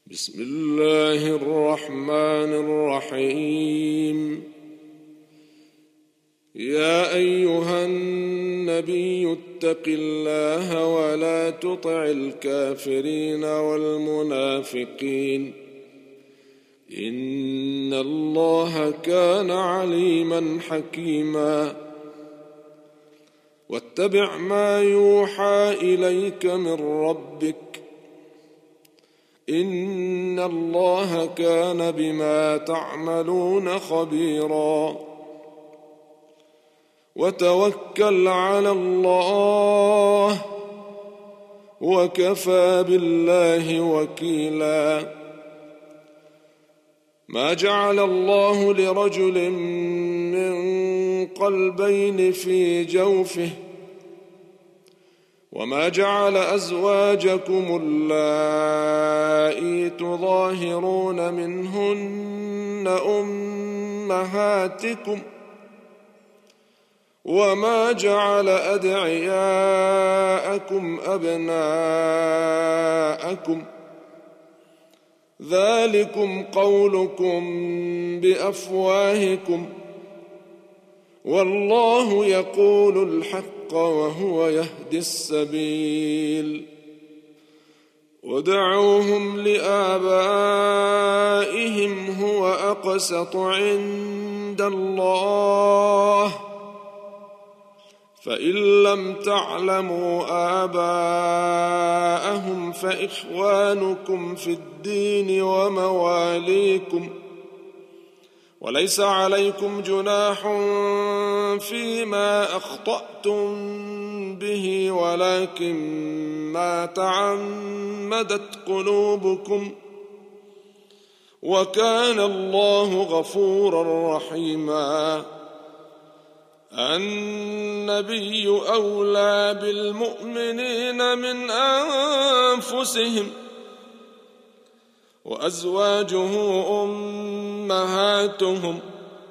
بسم الله الرحمن الرحيم. يا أيها النبي اتق الله ولا تطع الكافرين والمنافقين إن الله كان عليما حكيما. واتبع ما يوحى إليك من ربك إن الله كان بما تعملون خبيرا. وتوكل على الله وكفى بالله وكيلا. ما جعل الله لرجل من قلبين في جوفه وما جعل أزواجكم اللائي تظاهرون منهن أمهاتكم وما جعل أدعياءكم أبناءكم ذلكم قولكم بأفواهكم والله يقول الحق وهو يهدي السبيل. ودعوهم لآبائهم هو أقسط عند الله فإن لم تعلموا آباءهم فإخوانكم في الدين ومواليكم وليس عليكم جناح فيما أخطأتم به ولكن ما تعمدت قلوبكم وكان الله غفورا رحيما. النبي أولى بالمؤمنين من أنفسهم وأزواجه أمهاتهم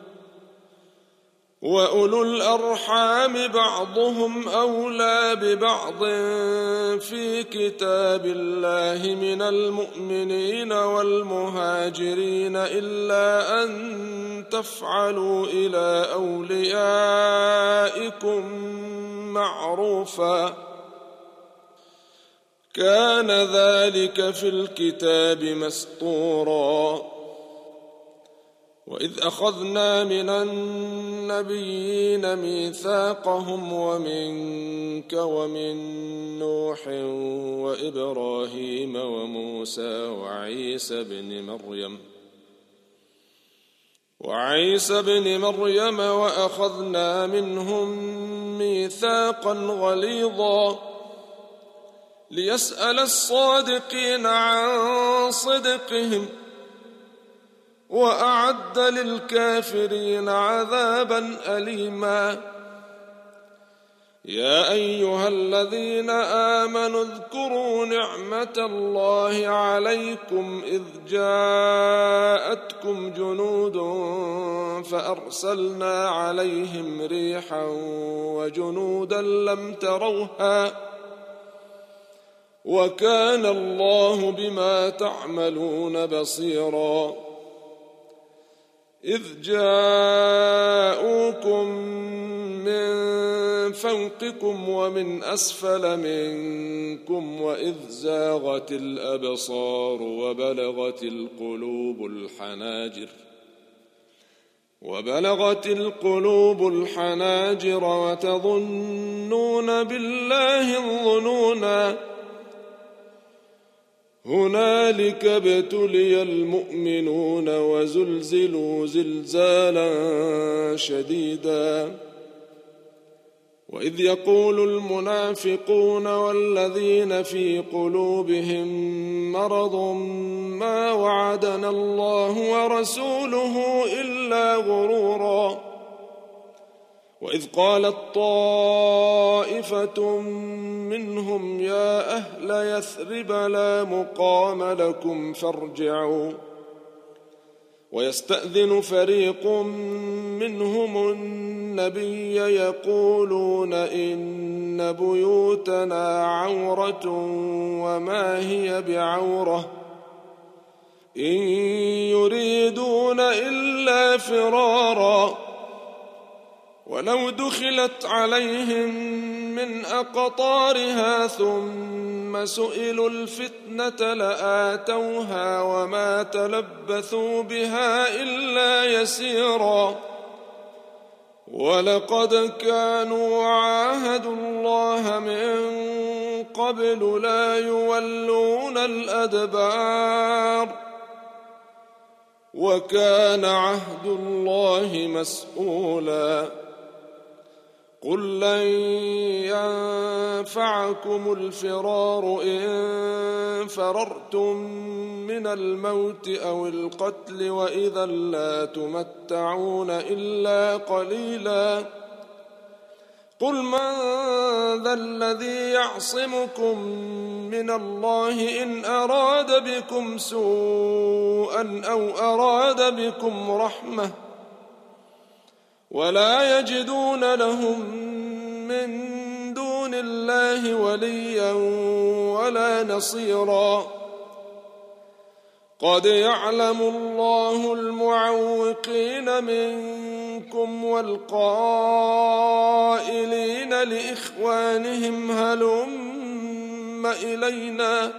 وأولو الأرحام بعضهم أولى ببعض في كتاب الله من المؤمنين والمهاجرين إلا أن تفعلوا إلى أوليائكم معروفا كان ذلك في الكتاب مسطورا. وإذ أخذنا من النبيين ميثاقهم ومنك ومن نوح وإبراهيم وموسى وعيسى بن مريم وأخذنا منهم ميثاقا غليظا ليسأل الصادقين عن صدقهم وأعد للكافرين عذابا أليما. يا أيها الذين آمنوا اذكروا نعمة الله عليكم إذ جاءتكم جنود فأرسلنا عليهم ريحا وجنودا لم تروها وكان الله بما تعملون بصيرا. إذ جاءوكم من فوقكم ومن أسفل منكم وإذ زاغت الأبصار وبلغت القلوب الحناجر وتظنون بالله الظنونا. هنالك ابتلي المؤمنون وزلزلوا زلزالا شديدا. وإذ يقول المنافقون والذين في قلوبهم مرض ما وعدنا الله ورسوله إلا غرورا. وإذ قالت طائفة منهم يا أهل يثرب لا مقام لكم فارجعوا ويستأذن فريق منهم النبي يقولون إن بيوتنا عورة وما هي بعورة إن يريدون إلا فرارا ولو دخلت عليهم من أقطارها ثم سئلوا الفتنة لآتوها وما تلبثوا بها إلا يسيرا ولقد كانوا عاهدوا الله من قبل لا يولون الأدبار وكان عهد الله مسؤولا قل لن ينفعكم الفرار إن فررتم من الموت أو القتل وإذا لا تمتعون إلا قليلا قل من ذا الذي يعصمكم من الله إن أراد بكم سوءا أو أراد بكم رحمة ولا يجدون لهم من دون الله وليا ولا نصيرا قد يعلم الله المعوقين منكم والقائلين لإخوانهم هلم إلينا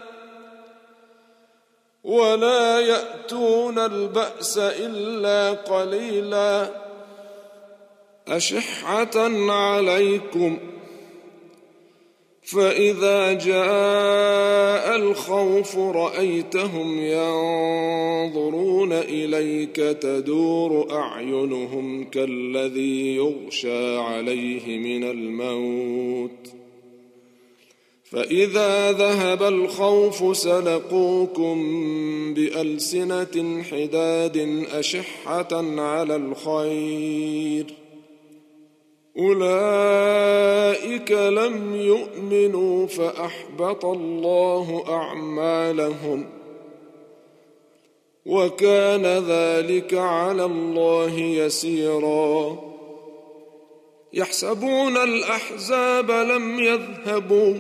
ولا يأتون البأس إلا قليلا أشحة عليكم فإذا جاء الخوف رأيتهم ينظرون إليك تدور أعينهم كالذي يغشى عليه من الموت فإذا ذهب الخوف سلقوكم بألسنة حداد أشحة على الخير أولئك لم يؤمنوا فأحبط الله أعمالهم وكان ذلك على الله يسيرا يحسبون الأحزاب لم يذهبوا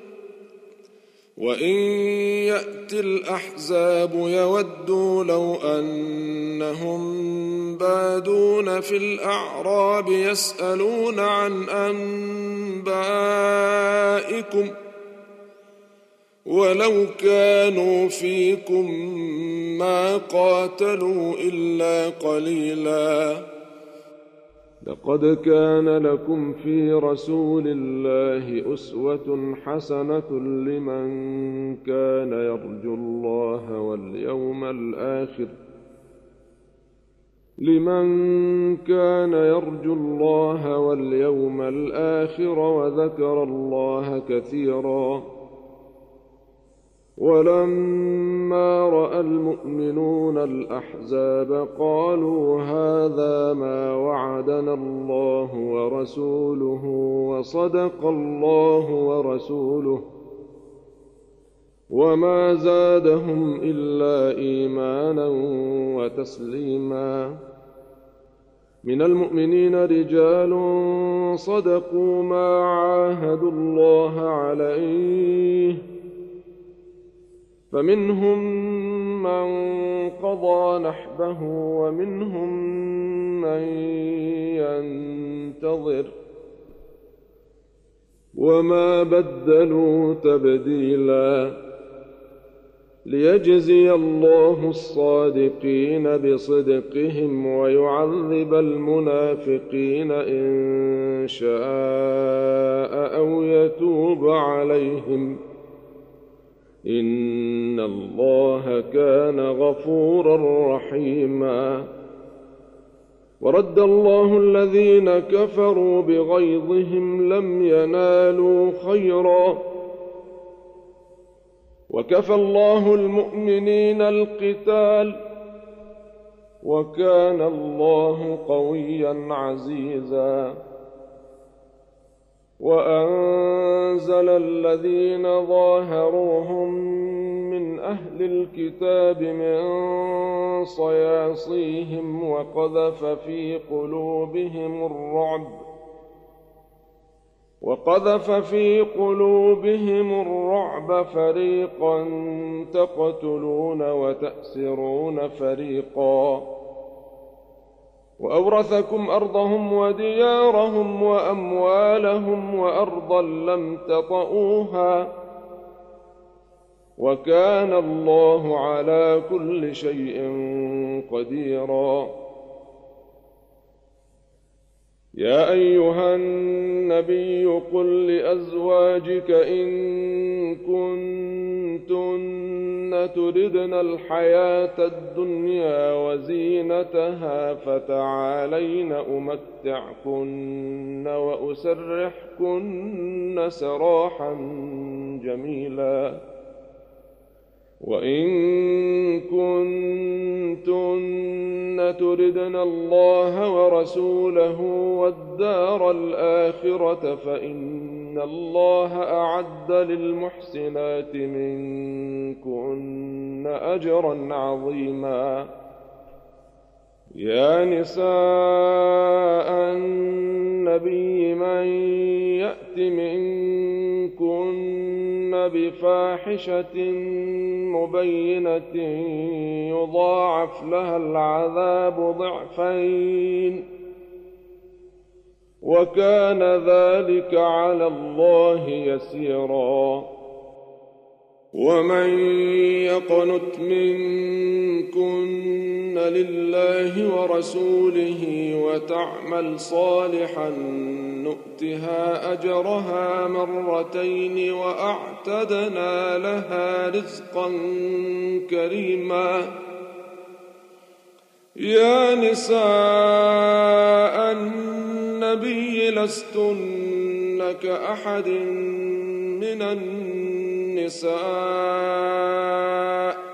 وإن يأتي الأحزاب يودوا لو أنهم بادون في الأعراب يسألون عن أنبائكم ولو كانوا فيكم ما قاتلوا إلا قليلا لقد كان لكم في رسول الله أسوة حسنة لمن كان يرجو الله واليوم الآخر وذكر الله كثيرا ولما رأى المؤمنون الأحزاب قالوا هذا ما وعدنا الله ورسوله وصدق الله ورسوله وما زادهم إلا إيمانا وتسليما من المؤمنين رجال صدقوا ما عاهدوا الله عليه فمنهم من قضى نحبه ومنهم من ينتظر وما بدلوا تبديلا ليجزي الله الصادقين بصدقهم ويعذب المنافقين إن شاء أو يتوب عليهم إن الله كان غفورا رحيما ورد الله الذين كفروا بغيظهم لم ينالوا خيرا وكفى الله المؤمنين القتال وكان الله قويا عزيزا وأنزل الذين ظاهروهم من أهل الكتاب من صياصيهم وقذف في قلوبهم الرعب فريقا تقتلون وتأسرون فريقا وأورثكم أرضهم وديارهم وأموالهم وأرضا لم تطئوها وكان الله على كل شيء قديرا. يا أيها النبي قل لأزواجك إن كنتن تردن الحياة الدنيا وزينتها فتعالين أمتعكن وأسرحكن سراحا جميلا. وإن كنتن تردن الله ورسوله والدار الآخرة فإن الله أعد للمحسنات منكن أجرا عظيما. يا نساء النبي من يأت منكن بفاحشة مبينة يضاعف لها العذاب ضعفين وكان ذلك على الله يسيرا. ومن يقنت منكن لله ورسوله وتعمل صالحا نؤتها أجرها مرتين وأعتدنا لها رزقا كريما. يا نساء النبي لستن كأحد من النساء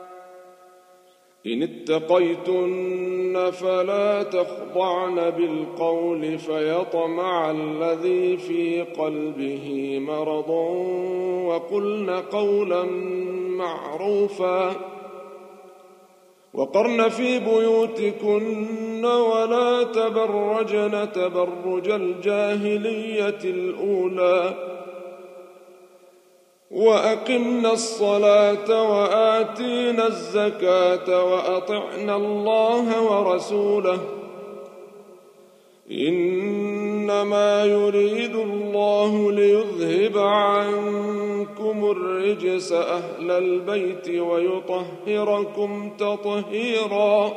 إن اتقيتن فلا تخضعن بالقول فيطمع الذي في قلبه مرض وقلن قولا معروفا وقرن في بيوتكن ولا تبرجن تبرج الجاهلية الأولى وأقمنا الصلاة وآتينا الزكاة وأطعنا الله ورسوله إنما يريد الله ليذهب عنكم الرجس أهل البيت ويطهركم تطهيرا.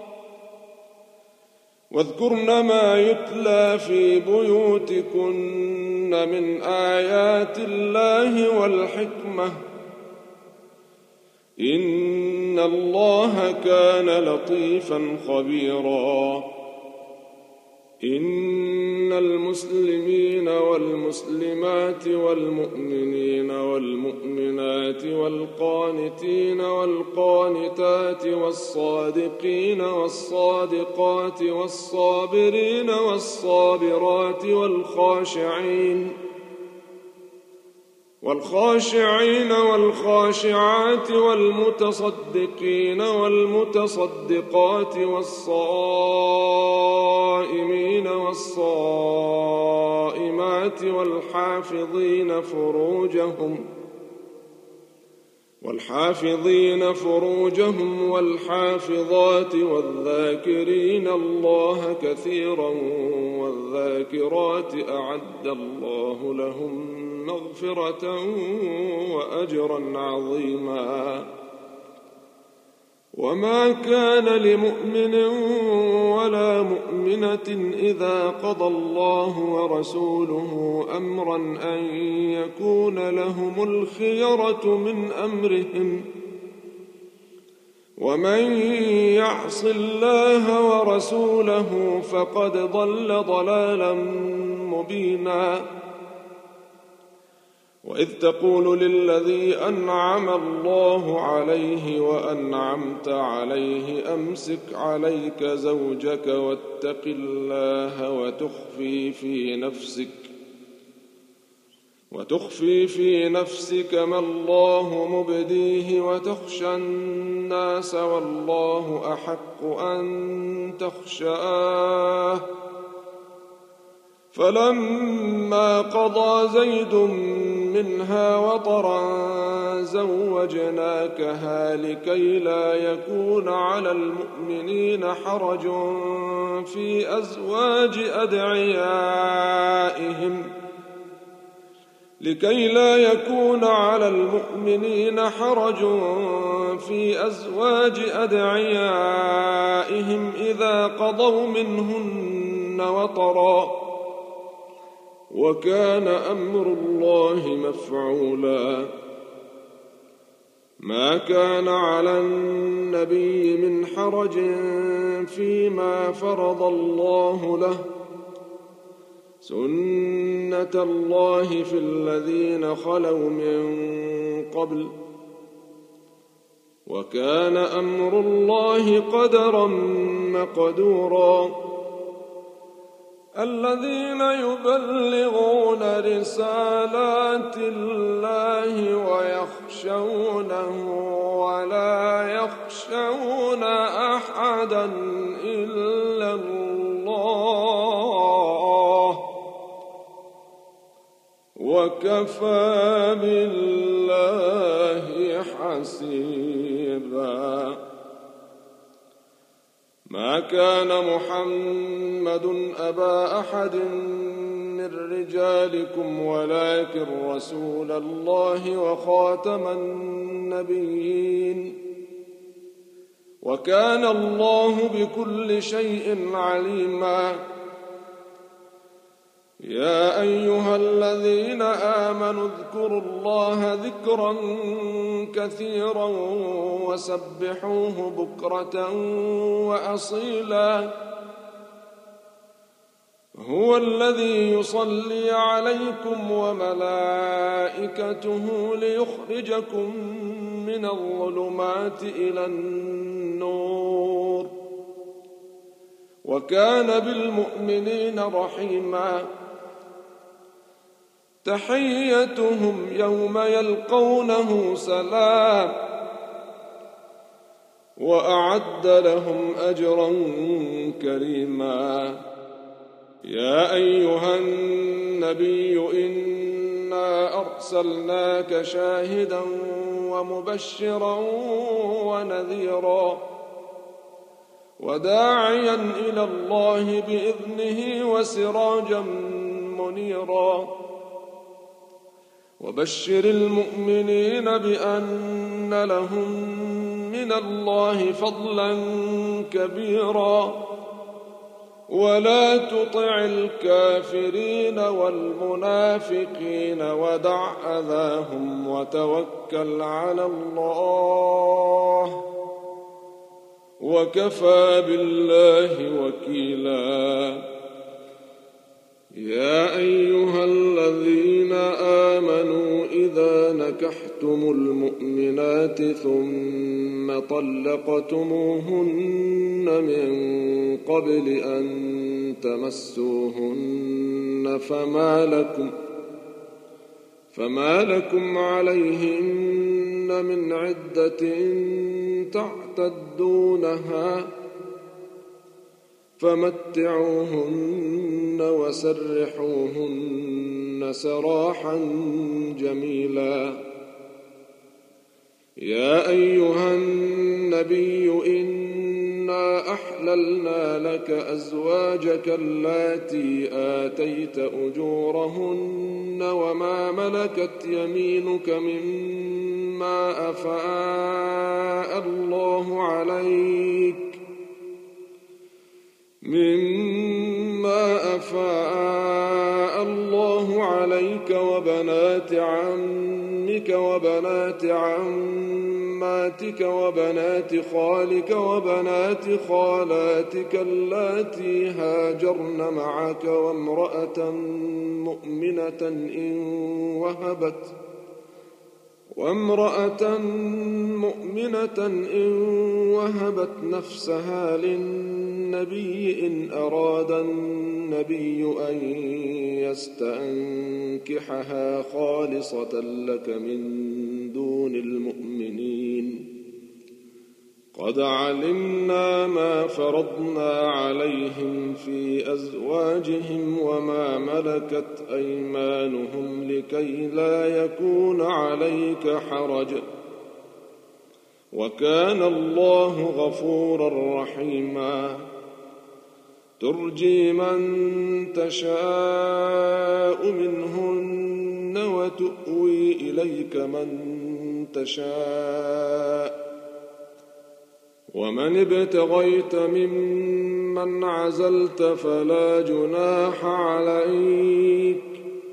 واذكرن ما يتلى في بيوتكن من آيات الله والحكمة إن الله كان لطيفا خبيرا. إن المسلمين والمسلمات والمؤمنين والمؤمنات والقانتين والقانتات والصادقين والصادقات والصابرين والصابرات والخاشعين والخاشعات والمتصدقين والمتصدقات والصائمين والصائمات والحافظين فروجهم والحافظات والذاكرين الله كثيرا والذاكرات أعد الله لهم مغفرة وأجرا عظيما. وما كان لمؤمن ولا مؤمنة إذا قضى الله ورسوله أمرا أن يكون لهم الخيرة من أمرهم ومن يعص الله ورسوله فقد ضل ضلالا مبينا. وإذ تقول للذي أنعم الله عليه وأنعمت عليه أمسك عليك زوجك واتق الله وتخفي في نفسك ما الله مبديه وتخشى الناس والله أحق أن تخشاه فلما قضى زيد منها وطرا زوجناكها لكي لا يكون على المؤمنين حرج في أزواج أدعيائهم إذا قضوا منهن وطرا وكان أمر الله مفعولا ما كان على النبي من حرج فيما فرض الله له سنة الله في الذين خلوا من قبل وكان أمر الله قدرا مقدورا الذين يبلغون رسالات الله ويخشونه ولا يخشون أحدا إلا الله وكفى بالله حسيبا ما كان محمد أبا أحد من رجالكم ولكن رسول الله وخاتم النبيين وكان الله بكل شيء عليما يا أيها الذين آمنوا اذكروا الله ذكرا كثيرا وسبحوه بكرة وأصيلا هو الذي يصلي عليكم وملائكته ليخرجكم من الظلمات إلى النور وكان بالمؤمنين رحيما تحيتهم يوم يلقونه سلام وأعد لهم أجرا كريما يا أيها النبي إنا أرسلناك شاهدا ومبشرا ونذيرا وداعيا إلى الله بإذنه وسراجا منيرا وبشر المؤمنين بأن لهم من الله فضلا كبيرا ولا تطع الكافرين والمنافقين ودع أذاهم وتوكل على الله وكفى بالله وكيلا يا أيها الذين آمنوا إذا نكحتم المؤمنات ثم طلقتموهن من قبل أن تمسوهن فما لكم عليهن من عدة تعتدونها فمتعوهن وسرحوهن سراحا جميلا يا أيها النبي إنا أحللنا لك أزواجك اللاتي آتيت أجورهن وما ملكت يمينك مما أفاء الله عليك وبنات عمك وبنات عماتك وبنات خالك وبنات خالاتك اللاتي هاجرن معك وامرأة مؤمنة إن وهبت نفسها للنبي إن أراد النبي أن يستنكحها خالصة لك من دون المؤمنين قد علمنا ما فرضنا عليهم في أزواجهم وما ملكت أيمانهم لكي لا يكون عليك حرج وكان الله غفورا رحيما ترجي من تشاء منهن وتؤوي إليك من تشاء ومن ابتغيت ممن عزلت فلا جناح عليك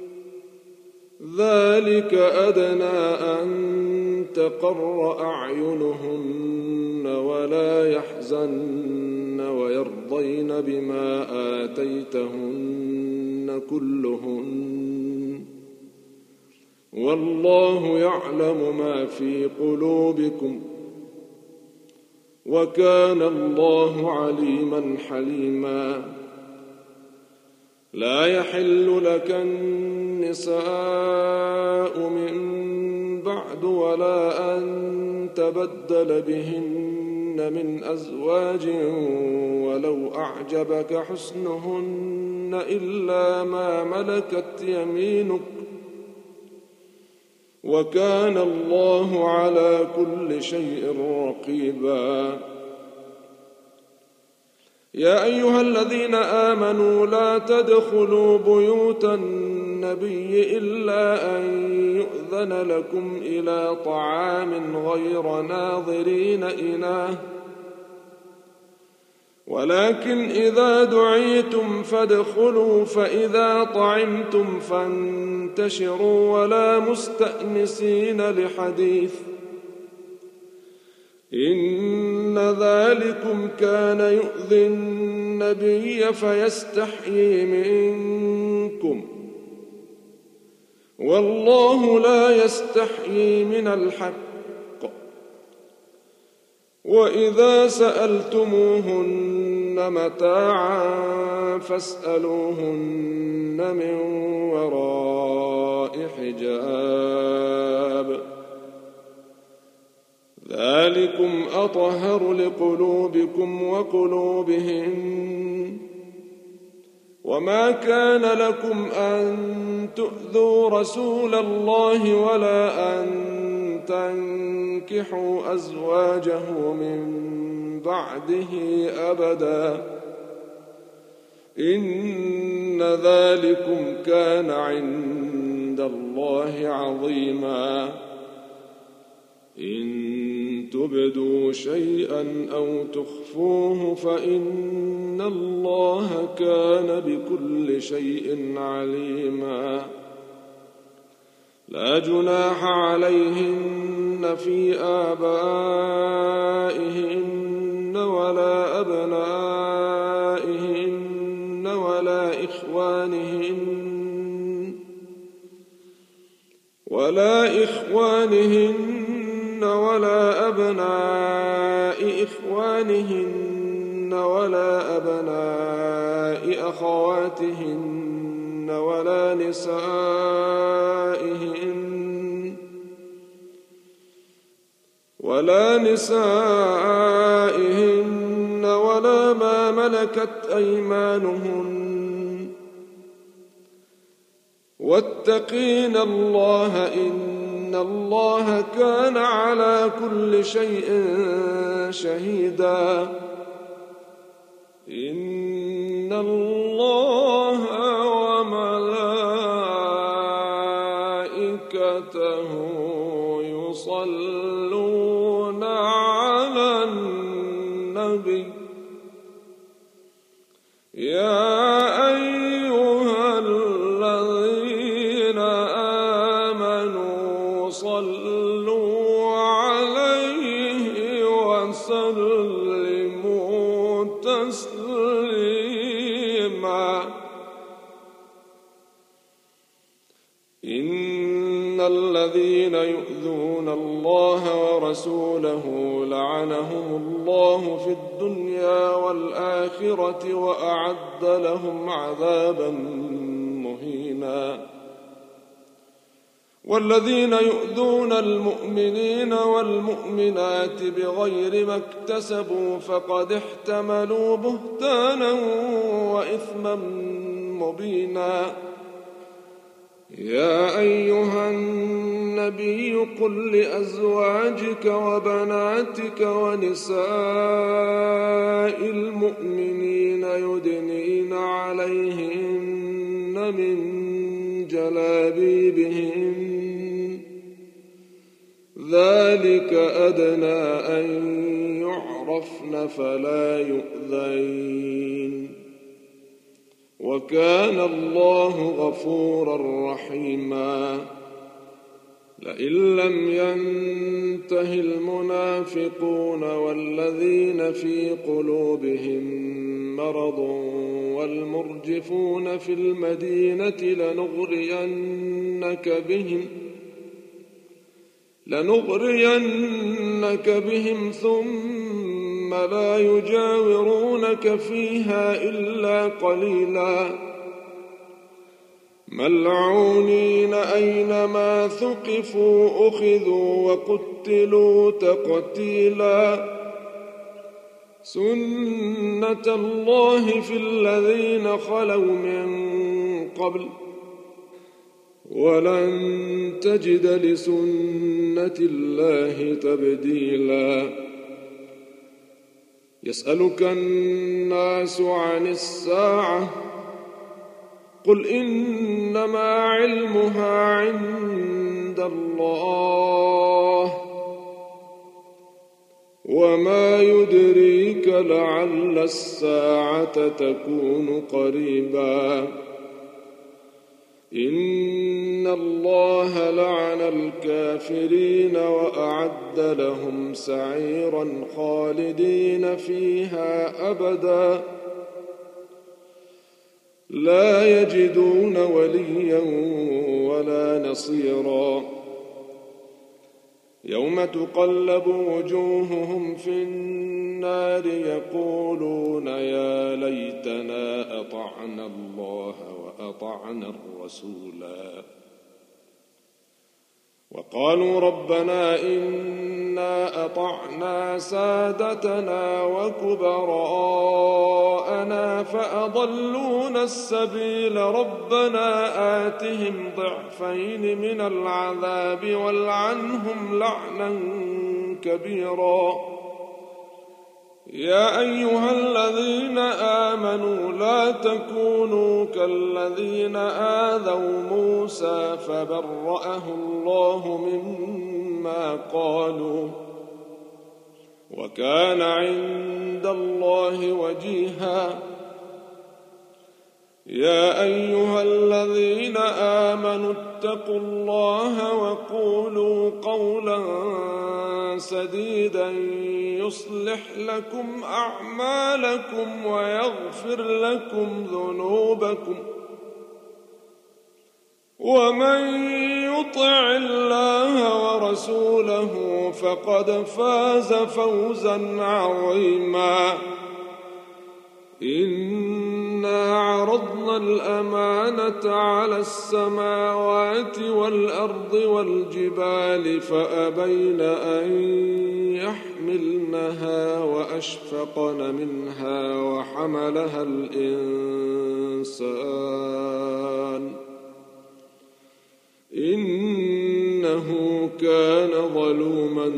ذلك أدنى أن تقر أعينهن ولا يحزن ويرضين بما آتيتهن كلهن والله يعلم ما في قلوبكم وكان الله عليما حليما لا يحل لك النساء من بعد ولا أن تبدل بهن من أزواج ولو أعجبك حسنهن إلا ما ملكت يمينك وكان الله على كل شيء رقيبا يا أيها الذين آمنوا لا تدخلوا بيوت النبي إلا أن يؤذن لكم إلى طعام غير ناظرين إناه ولكن إذا دعيتم فادخلوا فإذا طعمتم فانتشروا ولا مستأنسين لحديث إن ذلكم كان يؤذي النبي فيستحيي منكم والله لا يستحيي من الحق وإذا سألتموهن متاعا فاسألوهن من وراء حجاب ذلكم أطهر لقلوبكم وقلوبهن وما كان لكم أن تؤذوا رسول الله ولا أن تنكحوا أزواجه من بعده أبدا إن ذلكم كان عند الله عظيما إن تبدوا شيئا أو تخفوه فإن الله كان بكل شيء عليما لا جناح عليهن في آبائهن ولا أبنائهن ولا إخوانهن ولا أبناء إخوانهن ولا أبناء أخواتهن ولا نسائهن ولا ما ملكت أيمانهن واتقين الله إن الله كان على كل شيء شهيدا إن الله وملائكته يصلون على النبي يا أيها الذين آمنوا صلوا عليه وسلموا تسليما إن الذين يؤذون الله ورسوله لعنهم الله في الدنيا والآخرة وأعد لهم عذابا مهينا والذين يؤذون المؤمنين والمؤمنات بغير ما اكتسبوا فقد احتملوا بهتانا وإثما مبينا. يا أيها النبي قل لأزواجك وبناتك ونساء المؤمنين يدنين عليهن من جلابيبهن ذلك أدنى أن يعرفن فلا يؤذين وكان الله غفورا رحيما. لئن لم ينته المنافقون والذين في قلوبهم مرض والمرجفون في المدينة لنغرينك بهم ثم لا يجاورونك فيها إلا قليلا ملعونين أينما ثقفوا أخذوا وقتلوا تقتيلا. سنة الله في الذين خلوا من قبل ولن تجد لسنة الله تبديلا. يسألك الناس عن الساعة قل إنما علمها عند الله وما يدريك لعل الساعة تكون قريبا. إن الله لعن الكافرين وأعد لهم سعيرا خالدين فيها أبدا لا يجدون وليا ولا نصيرا. يوم تقلب وجوههم في النار يقولون يا ليتنا أطعنا الله وأطعنا الرسولا وقالوا ربنا إنا أطعنا سادتنا وكبراءنا فأضلونا السبيل ربنا آتهم ضعفين من العذاب والعنهم لعنا كبيرا. يا أيها الذين آمنوا لا تكونوا كالذين آذوا موسى فبرأه الله مما قالوا وكان عند الله وجيها. يا أيها الذين آمنوا اتقوا الله وقولوا قولا سديدا يصلح لكم أعمالكم ويغفر لكم ذنوبكم ومن يطع الله ورسوله فقد فاز فوزا عظيما. إنا عرضنا الأمانة على السماوات والأرض والجبال فأبين أن يحملنها وأشفقن منها وحملها الإنسان إنه كان ظلوما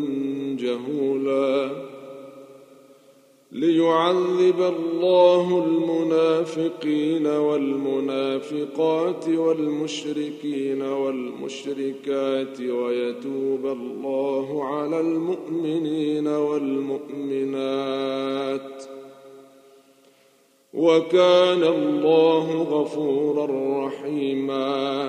جهولا. ليعذب الله المنافقين والمنافقات والمشركين والمشركات ويتوب الله على المؤمنين والمؤمنات وكان الله غفورا رحيما.